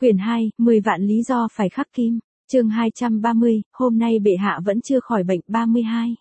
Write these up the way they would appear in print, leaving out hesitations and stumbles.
Quyển 2, 10 vạn lý do phải khắc kim. Chương 230, hôm nay bệ hạ vẫn chưa khỏi bệnh. 32.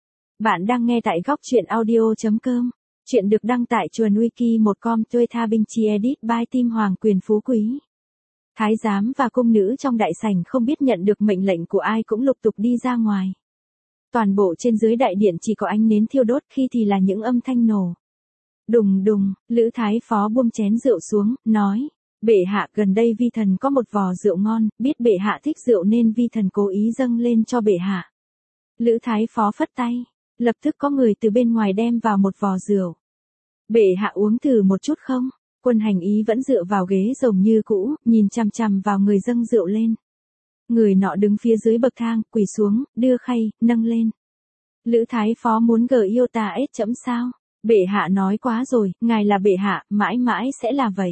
Bạn đang nghe tại góc truyện audio.com. Chuyện được đăng tại chuồn wiki1com Tuê Tha Binh Chi Edit by Tim Hoàng Quyền Phú Quý. Thái giám và cung nữ trong đại sảnh không biết nhận được mệnh lệnh của ai cũng lục tục đi ra ngoài. Toàn bộ trên dưới đại điện chỉ có ánh nến thiêu đốt, khi thì là những âm thanh nổ. Đùng đùng, Lữ Thái Phó buông chén rượu xuống, nói: Bệ hạ, gần đây vi thần có một vò rượu ngon, biết bệ hạ thích rượu nên vi thần cố ý dâng lên cho bệ hạ. Lữ Thái Phó phất tay, lập tức có người từ bên ngoài đem vào một vò rượu. Bệ hạ uống thử một chút không? Quân Hành Ý vẫn dựa vào ghế rồng như cũ, nhìn chằm chằm vào người dâng rượu lên. Người nọ đứng phía dưới bậc thang, quỳ xuống, đưa khay, nâng lên. Lữ Thái Phó muốn gờ yêu ta ết chấm sao? Bệ hạ nói quá rồi, ngài là bệ hạ, mãi mãi sẽ là vậy.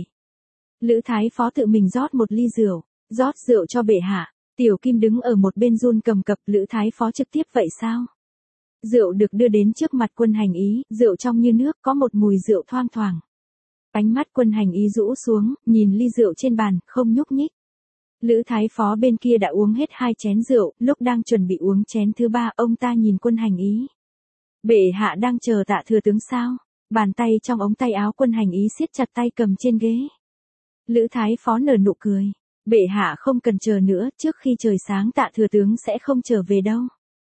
Lữ Thái Phó tự mình rót một ly rượu, rót rượu cho bệ hạ. Tiểu Kim đứng ở một bên run cầm cập. Lữ Thái Phó trực tiếp vậy sao? Rượu được đưa đến trước mặt Quân Hành Ý, rượu trong như nước, có một mùi rượu thoang thoảng. Ánh mắt Quân Hành Ý rũ xuống, nhìn ly rượu trên bàn, không nhúc nhích. Lữ Thái Phó bên kia đã uống hết 2 chén rượu, lúc đang chuẩn bị uống chén thứ 3, ông ta nhìn Quân Hành Ý. Bệ hạ đang chờ Tạ thừa tướng sao? Bàn tay trong ống tay áo Quân Hành Ý siết chặt tay cầm trên ghế. Lữ Thái Phó nở nụ cười. Bệ hạ không cần chờ nữa, trước khi trời sáng Tạ thừa tướng sẽ không trở về đâu.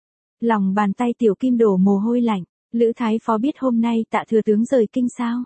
Lòng bàn tay Tiểu Kim đổ mồ hôi lạnh. Lữ Thái Phó biết hôm nay Tạ thừa tướng rời kinh sao?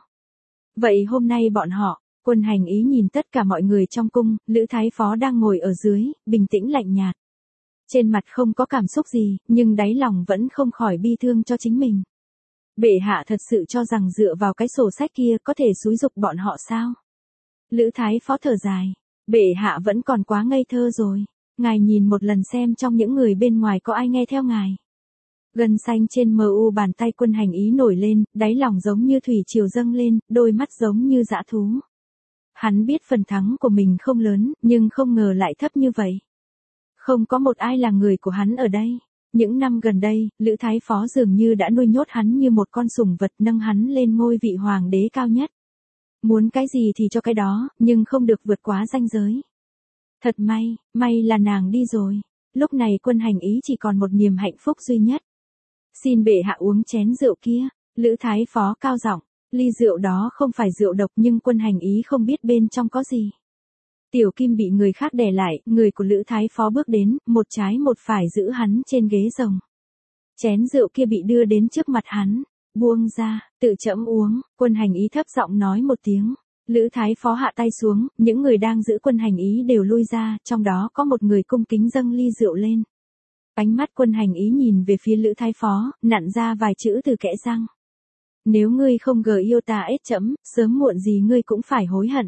Vậy hôm nay bọn họ, Quân Hành Ý nhìn tất cả mọi người trong cung, Lữ Thái Phó đang ngồi ở dưới, bình tĩnh lạnh nhạt. Trên mặt không có cảm xúc gì, nhưng đáy lòng vẫn không khỏi bi thương cho chính mình. Bệ hạ thật sự cho rằng dựa vào cái sổ sách kia có thể xúi giục bọn họ sao? Lữ Thái Phó thở dài. Bệ hạ vẫn còn quá ngây thơ rồi. Ngài nhìn một lần xem trong những người bên ngoài có ai nghe theo ngài. Gân xanh trên mu bàn tay Quân Hành Ý nổi lên, đáy lòng giống như thủy triều dâng lên, đôi mắt giống như dã thú. Hắn biết phần thắng của mình không lớn, nhưng không ngờ lại thấp như vậy. Không có một ai là người của hắn ở đây. Những năm gần đây, Lữ Thái Phó dường như đã nuôi nhốt hắn như một con sủng vật, nâng hắn lên ngôi vị hoàng đế cao nhất. Muốn cái gì thì cho cái đó, nhưng không được vượt quá ranh giới. Thật may là nàng đi rồi. Lúc này Quân Hành Ý chỉ còn một niềm hạnh phúc duy nhất. Xin bệ hạ uống chén rượu kia. Lữ Thái Phó cao giọng. Ly rượu đó không phải rượu độc, nhưng Quân Hành Ý không biết bên trong có gì. Tiểu Kim bị người khác đè lại, người của Lữ Thái Phó bước đến, một trái một phải giữ hắn trên ghế rồng. Chén rượu kia bị đưa đến trước mặt hắn. Buông ra, tự chẫm uống. Quân Hành Ý thấp giọng nói một tiếng. Lữ Thái Phó hạ tay xuống, những người đang giữ Quân Hành Ý đều lui ra, trong đó có một người cung kính dâng ly rượu lên. Ánh mắt Quân Hành Ý nhìn về phía Lữ Thái Phó, nặn ra vài chữ từ kẽ răng. Nếu ngươi không gờ yêu ta ết chấm, sớm muộn gì ngươi cũng phải hối hận.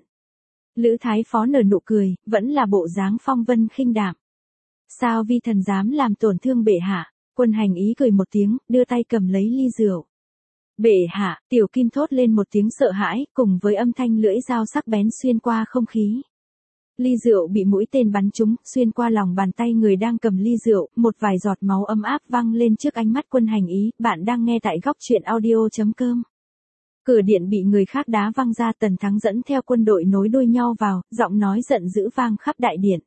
Lữ Thái Phó nở nụ cười, vẫn là bộ dáng phong vân khinh đạm. Sao vi thần dám làm tổn thương bệ hạ? Quân Hành Ý cười một tiếng, đưa tay cầm lấy ly rượu. Bệ hạ, Tiểu Kim thốt lên một tiếng sợ hãi, cùng với âm thanh lưỡi dao sắc bén xuyên qua không khí. Ly rượu bị mũi tên bắn trúng, xuyên qua lòng bàn tay người đang cầm ly rượu, một vài giọt máu ấm áp văng lên trước ánh mắt Quân Hành Ý. Bạn đang nghe tại góc truyện audio.com. Cửa điện bị người khác đá văng ra, Tần Thắng dẫn theo quân đội nối đuôi nhau vào, giọng nói giận dữ vang khắp đại điện.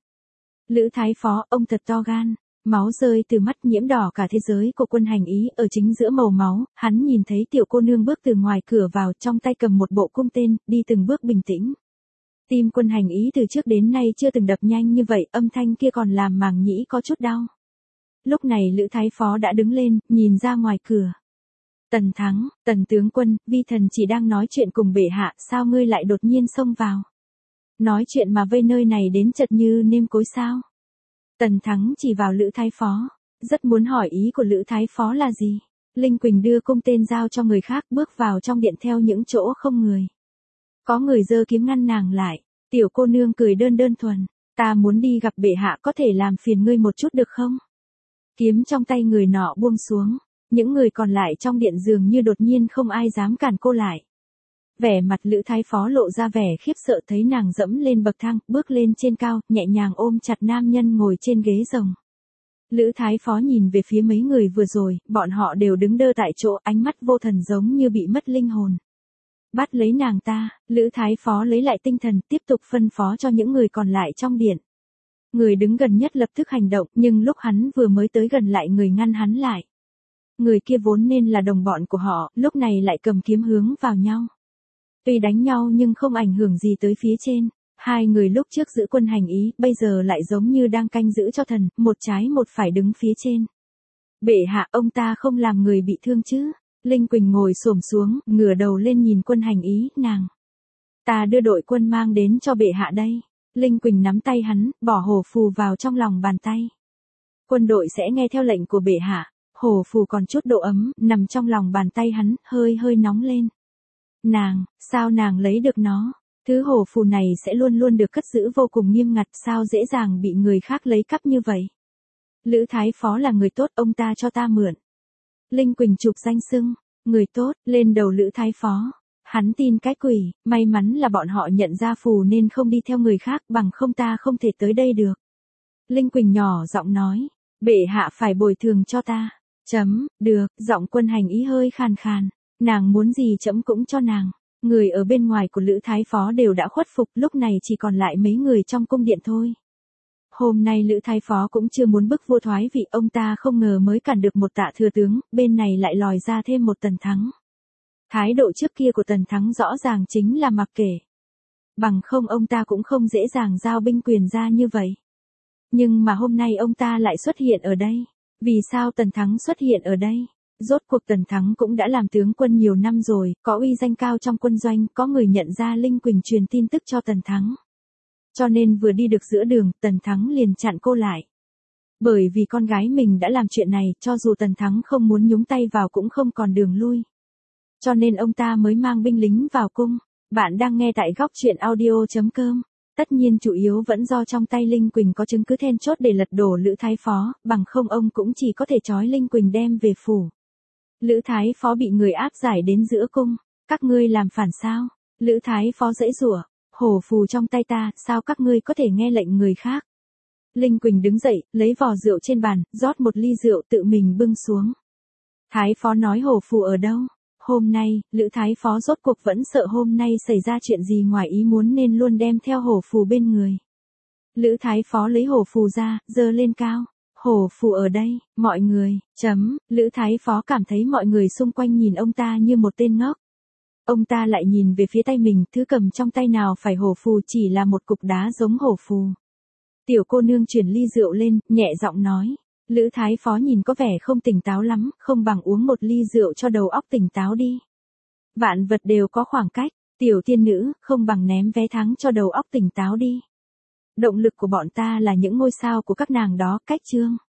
Lữ Thái Phó, ông thật to gan. Máu rơi từ mắt, nhiễm đỏ cả thế giới của Quân Hành Ý. Ở chính giữa màu máu, hắn nhìn thấy tiểu cô nương bước từ ngoài cửa vào, trong tay cầm một bộ cung tên, đi từng bước bình tĩnh. Tim Quân Hành Ý từ trước đến nay chưa từng đập nhanh như vậy, âm thanh kia còn làm màng nhĩ có chút đau. Lúc này Lữ Thái Phó đã đứng lên, nhìn ra ngoài cửa. Tần Thắng, Tần tướng quân, vi thần chỉ đang nói chuyện cùng bệ hạ, sao ngươi lại đột nhiên xông vào? Nói chuyện mà vây nơi này đến chật như nêm cối sao? Tần Thắng chỉ vào Lữ Thái Phó, rất muốn hỏi ý của Lữ Thái Phó là gì. Linh Quỳnh đưa cung tên giao cho người khác, bước vào trong điện theo những chỗ không người. Có người giơ kiếm ngăn nàng lại. Tiểu cô nương cười đơn thuần. Ta muốn đi gặp bệ hạ, có thể làm phiền ngươi một chút được không? Kiếm trong tay người nọ buông xuống. Những người còn lại trong điện dường như đột nhiên không ai dám cản cô lại. Vẻ mặt Lữ Thái Phó lộ ra vẻ khiếp sợ thấy nàng dẫm lên bậc thang, bước lên trên cao, nhẹ nhàng ôm chặt nam nhân ngồi trên ghế rồng. Lữ Thái Phó nhìn về phía mấy người vừa rồi, bọn họ đều đứng đơ tại chỗ, ánh mắt vô thần giống như bị mất linh hồn. Bắt lấy nàng ta, Lữ Thái Phó lấy lại tinh thần, tiếp tục phân phó cho những người còn lại trong điện. Người đứng gần nhất lập tức hành động, nhưng lúc hắn vừa mới tới gần lại người ngăn hắn lại. Người kia vốn nên là đồng bọn của họ, lúc này lại cầm kiếm hướng vào nhau. Tuy đánh nhau nhưng không ảnh hưởng gì tới phía trên. Hai người lúc trước giữ quân hành ý, bây giờ lại giống như đang canh giữ cho thần, một trái một phải đứng phía trên. Bệ hạ, ông ta không làm người bị thương chứ? Linh Quỳnh ngồi xổm xuống, ngửa đầu lên nhìn quân hành ý, nàng. Ta đưa đội quân mang đến cho bệ hạ đây. Linh Quỳnh nắm tay hắn, bỏ hổ phù vào trong lòng bàn tay. Quân đội sẽ nghe theo lệnh của bệ hạ. Hổ phù còn chút độ ấm, nằm trong lòng bàn tay hắn, hơi hơi nóng lên. Nàng, sao nàng lấy được nó? Thứ hổ phù này sẽ luôn luôn được cất giữ vô cùng nghiêm ngặt, sao dễ dàng bị người khác lấy cắp như vậy? Lữ Thái Phó là người tốt, ông ta cho ta mượn. Linh Quỳnh chụp danh xưng, người tốt, lên đầu Lữ Thái Phó. Hắn tin cái quỷ, may mắn là bọn họ nhận ra phù nên không đi theo người khác, bằng không ta không thể tới đây được. Linh Quỳnh nhỏ giọng nói, bệ hạ phải bồi thường cho ta. Được, giọng quân hành ý hơi khàn khàn. Nàng muốn gì trẫm cũng cho nàng. Người ở bên ngoài của Lữ Thái Phó đều đã khuất phục, lúc này chỉ còn lại mấy người trong cung điện thôi. Hôm nay Lữ Thái Phó cũng chưa muốn bức vua thoái vị, ông ta không ngờ mới cản được một Tạ thừa tướng, bên này lại lòi ra thêm một Tần Thắng. Thái độ trước kia của Tần Thắng rõ ràng chính là mặc kệ. Bằng không ông ta cũng không dễ dàng giao binh quyền ra như vậy. Nhưng mà hôm nay ông ta lại xuất hiện ở đây. Vì sao Tần Thắng xuất hiện ở đây? Rốt cuộc Tần Thắng cũng đã làm tướng quân nhiều năm rồi, có uy danh cao trong quân doanh, có người nhận ra Linh Quỳnh truyền tin tức cho Tần Thắng. Cho nên vừa đi được giữa đường, Tần Thắng liền chặn cô lại. Bởi vì con gái mình đã làm chuyện này, cho dù Tần Thắng không muốn nhúng tay vào cũng không còn đường lui. Cho nên ông ta mới mang binh lính vào cung. Bạn đang nghe tại góc truyện audio.com. Tất nhiên chủ yếu vẫn do trong tay Linh Quỳnh có chứng cứ then chốt để lật đổ Lữ Thái Phó, bằng không ông cũng chỉ có thể trói Linh Quỳnh đem về phủ. Lữ Thái Phó bị người áp giải đến giữa cung. Các ngươi làm phản sao? Lữ Thái Phó giãy giụa, hổ phù trong tay ta, sao các ngươi có thể nghe lệnh người khác? Linh Quỳnh đứng dậy, lấy vò rượu trên bàn, rót một ly rượu tự mình bưng xuống. Thái Phó nói hổ phù ở đâu? Hôm nay, Lữ Thái Phó rốt cuộc vẫn sợ hôm nay xảy ra chuyện gì ngoài ý muốn nên luôn đem theo hổ phù bên người. Lữ Thái Phó lấy hổ phù ra, giơ lên cao. Hổ phù ở đây, mọi người, Lữ Thái Phó cảm thấy mọi người xung quanh nhìn ông ta như một tên ngốc. Ông ta lại nhìn về phía tay mình, thứ cầm trong tay nào phải hổ phù, chỉ là một cục đá giống hổ phù. Tiểu cô nương chuyển ly rượu lên, nhẹ giọng nói. Lữ Thái Phó nhìn có vẻ không tỉnh táo lắm, không bằng uống một ly rượu cho đầu óc tỉnh táo đi. Vạn vật đều có khoảng cách, tiểu tiên nữ, không bằng ném vé thắng cho đầu óc tỉnh táo đi. Động lực của bọn ta là những ngôi sao của các nàng đó, cách chương.